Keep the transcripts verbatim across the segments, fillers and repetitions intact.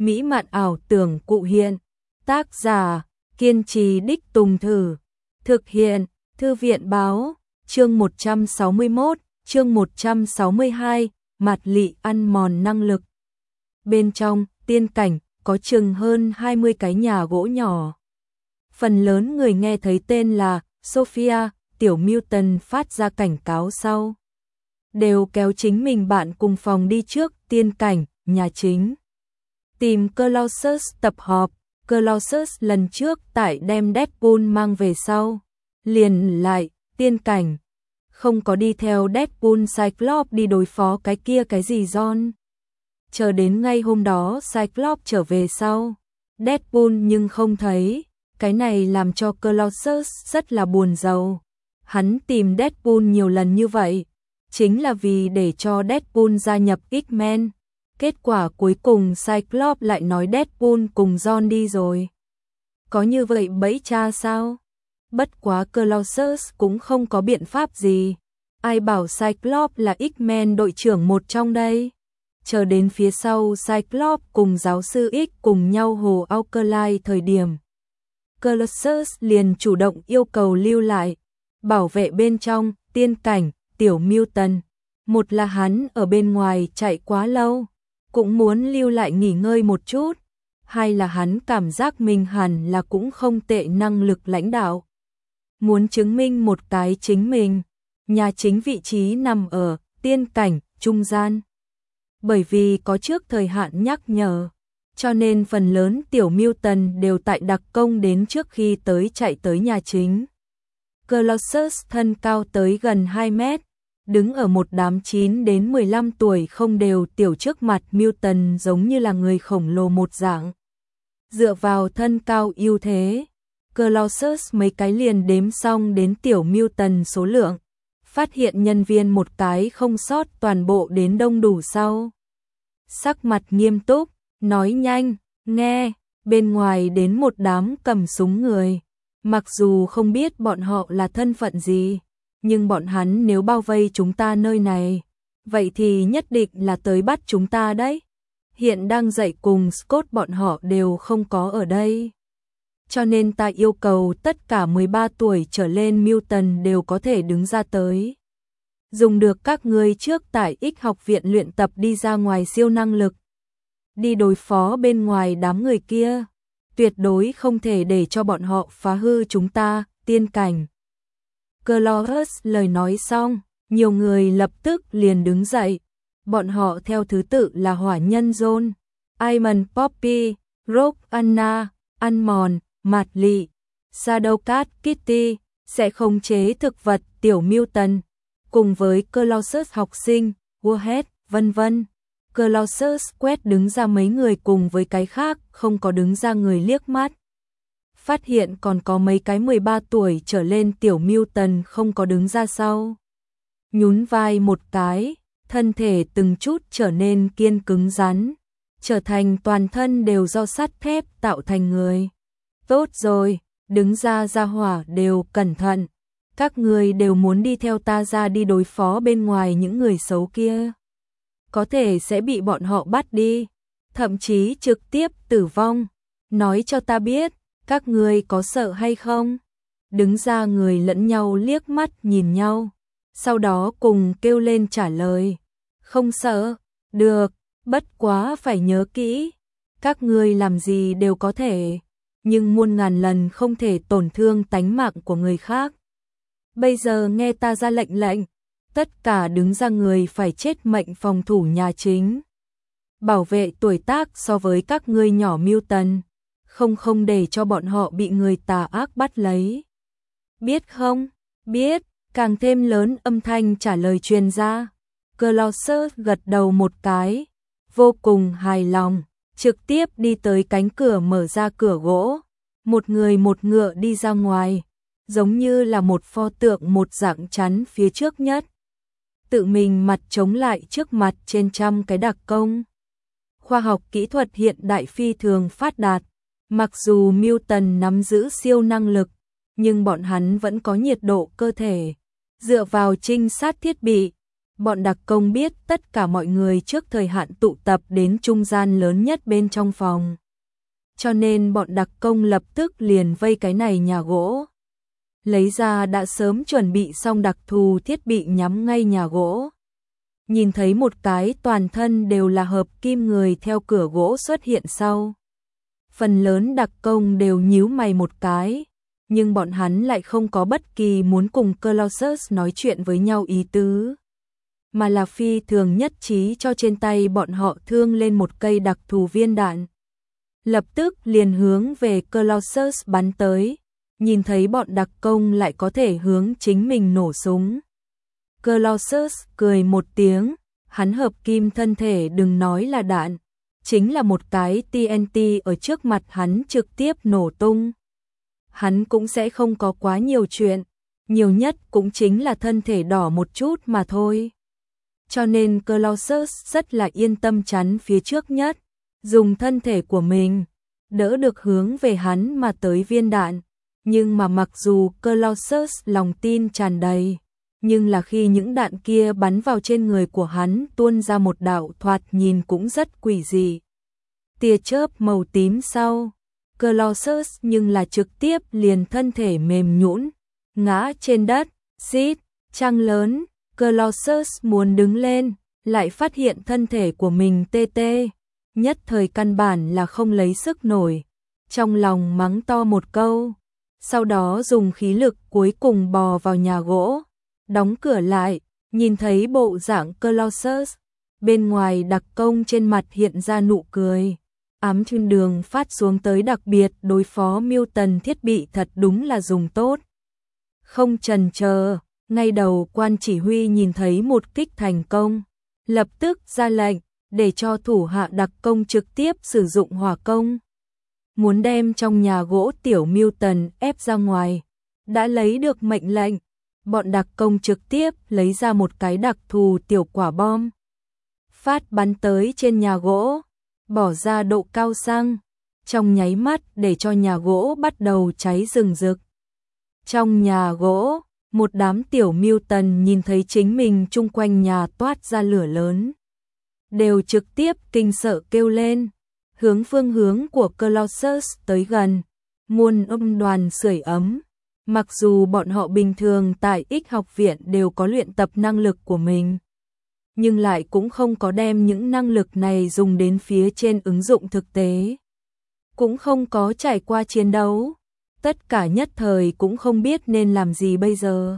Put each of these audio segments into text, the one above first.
mỹ mạn ảo tưởng cụ hiện. Tác giả, kiên trì đích tùng thử. Thực hiện, Thư viện báo, chương một trăm sáu mươi mốt, chương một trăm sáu mươi hai, mặt lị ăn mòn năng lực. Bên trong, tiên cảnh, có chừng hơn hai mươi cái nhà gỗ nhỏ. Phần lớn người nghe thấy tên là Sophia, tiểu Milton phát ra cảnh cáo sau. Đều kéo chính mình bạn cùng phòng đi trước tiên cảnh, nhà chính. Tìm Colossus tập họp, Colossus lần trước tại đem Deadpool mang về sau. Liền lại, tiên cảnh. Không có đi theo Deadpool Cyclops đi đối phó cái kia cái gì John. Chờ đến ngay hôm đó Cyclops trở về sau. Deadpool nhưng không thấy. Cái này làm cho Colossus rất là buồn rầu. Hắn tìm Deadpool nhiều lần như vậy, chính là vì để cho Deadpool gia nhập X-Men. Kết quả cuối cùng Cyclops lại nói Deadpool cùng John đi rồi. Có như vậy bẫy cha sao? Bất quá Colossus cũng không có biện pháp gì. Ai bảo Cyclops là X-Men đội trưởng một trong đây? Chờ đến phía sau Cyclops cùng giáo sư X cùng nhau hồ Alkali thời điểm. Colossus liền chủ động yêu cầu lưu lại, bảo vệ bên trong, tiên cảnh, tiểu Milton. Một là hắn ở bên ngoài chạy quá lâu, cũng muốn lưu lại nghỉ ngơi một chút. Hai là hắn cảm giác mình hẳn là cũng không tệ năng lực lãnh đạo. Muốn chứng minh một cái chính mình, nhà chính vị trí nằm ở tiên cảnh, trung gian. Bởi vì có trước thời hạn nhắc nhở, cho nên phần lớn tiểu Milton đều tại đặc công đến trước khi tới chạy tới nhà chính. Colossus thân cao tới gần hai mét, đứng ở một đám chín đến mười lăm tuổi không đều tiểu trước mặt Milton giống như là người khổng lồ một dạng. Dựa vào thân cao ưu thế, Colossus mấy cái liền đếm xong đến tiểu Milton số lượng, phát hiện nhân viên một cái không sót toàn bộ đến đông đủ sau. Sắc mặt nghiêm túc, nói nhanh, nghe, bên ngoài đến một đám cầm súng người. Mặc dù không biết bọn họ là thân phận gì, nhưng bọn hắn nếu bao vây chúng ta nơi này, vậy thì nhất định là tới bắt chúng ta đấy. Hiện đang dạy cùng Scott bọn họ đều không có ở đây. Cho nên ta yêu cầu tất cả mười ba tuổi trở lên Milton đều có thể đứng ra tới. Dùng được các ngươi trước tại X học viện luyện tập đi ra ngoài siêu năng lực. Đi đối phó bên ngoài đám người kia. Tuyệt đối không thể để cho bọn họ phá hư chúng ta, tiên cảnh. Colossus lời nói xong, nhiều người lập tức liền đứng dậy. Bọn họ theo thứ tự là hỏa nhân John, Iman Poppy, Rogue Anna, Ăn-mòn, Mạt Lị, Shadow Cat Kitty, sẽ khống chế thực vật tiểu Milton, cùng với Colossus học sinh, Warhead, vân vân. Colossus quét đứng ra mấy người cùng với cái khác, không có đứng ra người liếc mắt. Phát hiện còn có mấy cái mười ba tuổi trở lên tiểu Milton không có đứng ra sau. Nhún vai một cái, thân thể từng chút trở nên kiên cứng rắn, trở thành toàn thân đều do sắt thép tạo thành người. Tốt rồi, đứng ra ra hỏa đều cẩn thận. Các người đều muốn đi theo ta ra đi đối phó bên ngoài những người xấu kia. Có thể sẽ bị bọn họ bắt đi, thậm chí trực tiếp tử vong. Nói cho ta biết, các người có sợ hay không? Đứng ra người lẫn nhau liếc mắt nhìn nhau, sau đó cùng kêu lên trả lời. Không sợ, được, bất quá phải nhớ kỹ. Các người làm gì đều có thể, nhưng muôn ngàn lần không thể tổn thương tánh mạng của người khác. Bây giờ nghe ta ra lệnh lệnh. Tất cả đứng ra người phải chết mệnh phòng thủ nhà chính. Bảo vệ tuổi tác so với các ngươi nhỏ Milton. Không không để cho bọn họ bị người tà ác bắt lấy. Biết không? Biết. Càng thêm lớn âm thanh trả lời truyền ra. Colossus gật đầu một cái. Vô cùng hài lòng. Trực tiếp đi tới cánh cửa mở ra cửa gỗ. Một người một ngựa đi ra ngoài. Giống như là một pho tượng một dạng chắn phía trước nhất. Tự mình mặt chống lại trước mặt trên trăm cái đặc công. Khoa học kỹ thuật hiện đại phi thường phát đạt. Mặc dù Milton nắm giữ siêu năng lực, nhưng bọn hắn vẫn có nhiệt độ cơ thể. Dựa vào trinh sát thiết bị, Bọn đặc công biết tất cả mọi người trước thời hạn tụ tập đến trung gian lớn nhất bên trong phòng. Cho nên bọn đặc công lập tức liền vây cái này nhà gỗ. Lấy ra đã sớm chuẩn bị xong đặc thù thiết bị nhắm ngay nhà gỗ. Nhìn thấy một cái toàn thân đều là hợp kim người theo cửa gỗ xuất hiện sau. Phần lớn đặc công đều nhíu mày một cái, nhưng bọn hắn lại không có bất kỳ muốn cùng Colossus nói chuyện với nhau ý tứ. Mà là phi thường nhất trí cho trên tay bọn họ thương lên một cây đặc thù viên đạn. Lập tức liền hướng về Colossus bắn tới, nhìn thấy bọn đặc công lại có thể hướng chính mình nổ súng. Colossus cười một tiếng, hắn hợp kim thân thể đừng nói là đạn, chính là một cái tê en tê ở trước mặt hắn trực tiếp nổ tung. Hắn cũng sẽ không có quá nhiều chuyện, nhiều nhất cũng chính là thân thể đỏ một chút mà thôi. Cho nên Colossus rất là yên tâm chắn phía trước nhất, dùng thân thể của mình, đỡ được hướng về hắn mà tới viên đạn. Nhưng mà mặc dù Colossus lòng tin tràn đầy, nhưng là khi những đạn kia bắn vào trên người của hắn tuôn ra một đạo thoạt nhìn cũng rất quỷ dị. Tia chớp màu tím sau, Colossus nhưng là trực tiếp liền thân thể mềm nhũn, ngã trên đất, xít, trăng lớn, Colossus muốn đứng lên, lại phát hiện thân thể của mình tê tê, nhất thời căn bản là không lấy sức nổi, trong lòng mắng to một câu, sau đó dùng khí lực cuối cùng bò vào nhà gỗ, đóng cửa lại, nhìn thấy bộ dạng Colossus, bên ngoài đặc công trên mặt hiện ra nụ cười. Ám thiên đường phát xuống tới đặc biệt đối phó Milton thiết bị thật đúng là dùng tốt. Không chần chờ, ngay đầu quan chỉ huy nhìn thấy một kích thành công, lập tức ra lệnh để cho thủ hạ đặc công trực tiếp sử dụng hỏa công. Muốn đem trong nhà gỗ tiểu Milton ép ra ngoài, đã lấy được mệnh lệnh, bọn đặc công trực tiếp lấy ra một cái đặc thù tiểu quả bom. Phát bắn tới trên nhà gỗ, bỏ ra độ cao xăng, trong nháy mắt để cho nhà gỗ bắt đầu cháy rừng rực. Trong nhà gỗ, một đám tiểu Milton nhìn thấy chính mình chung quanh nhà toát ra lửa lớn, đều trực tiếp kinh sợ kêu lên, hướng phương hướng của Colossus tới gần, muôn âm đoàn sưởi ấm. Mặc dù bọn họ bình thường tại X học viện đều có luyện tập năng lực của mình, nhưng lại cũng không có đem những năng lực này dùng đến phía trên ứng dụng thực tế. Cũng không có trải qua chiến đấu, tất cả nhất thời cũng không biết nên làm gì bây giờ.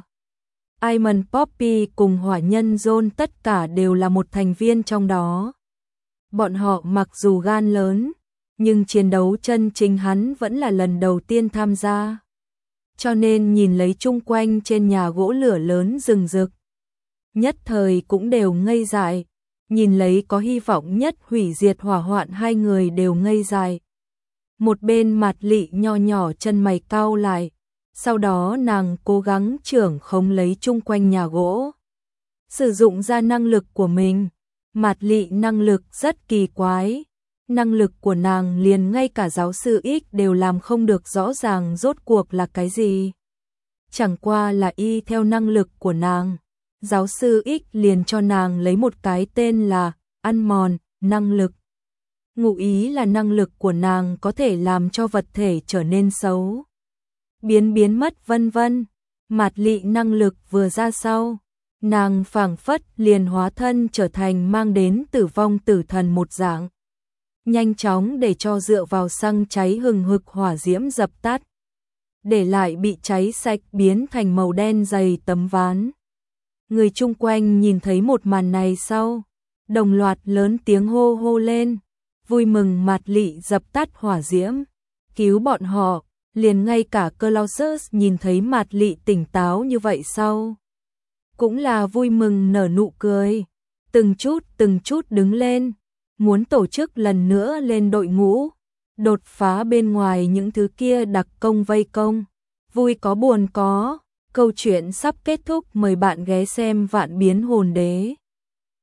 Iman Poppy cùng hỏa nhân John tất cả đều là một thành viên trong đó. Bọn họ mặc dù gan lớn, nhưng chiến đấu chân chính hắn vẫn là lần đầu tiên tham gia. Cho nên nhìn lấy chung quanh trên nhà gỗ lửa lớn rừng rực, nhất thời cũng đều ngây dại, nhìn lấy có hy vọng nhất hủy diệt hỏa hoạn hai người đều ngây dại. Một bên Mạt Lị nho nhỏ chân mày cau lại, sau đó nàng cố gắng trưởng khống lấy chung quanh nhà gỗ, sử dụng ra năng lực của mình. Mạt Lị năng lực rất kỳ quái, năng lực của nàng liền ngay cả giáo sư X đều làm không được rõ ràng rốt cuộc là cái gì. Chẳng qua là y theo năng lực của nàng, giáo sư X liền cho nàng lấy một cái tên là ăn mòn năng lực. Ngụ ý là năng lực của nàng có thể làm cho vật thể trở nên xấu, biến biến mất vân vân. Mạt Lị năng lực vừa ra sau, nàng phảng phất liền hóa thân trở thành mang đến tử vong tử thần một dạng, nhanh chóng để cho dựa vào xăng cháy hừng hực hỏa diễm dập tắt, để lại bị cháy sạch biến thành màu đen dày tấm ván. Người chung quanh nhìn thấy một màn này sau, đồng loạt lớn tiếng hô hô lên, vui mừng Mạt Lị dập tắt hỏa diễm, cứu bọn họ. Liền ngay cả Colossus nhìn thấy Mạt Lị tỉnh táo như vậy sau, cũng là vui mừng nở nụ cười, từng chút từng chút đứng lên, muốn tổ chức lần nữa lên đội ngũ, đột phá bên ngoài những thứ kia đặc công vây công. Vui có buồn có, câu chuyện sắp kết thúc, mời bạn ghé xem Vạn Biến Hồn Đế.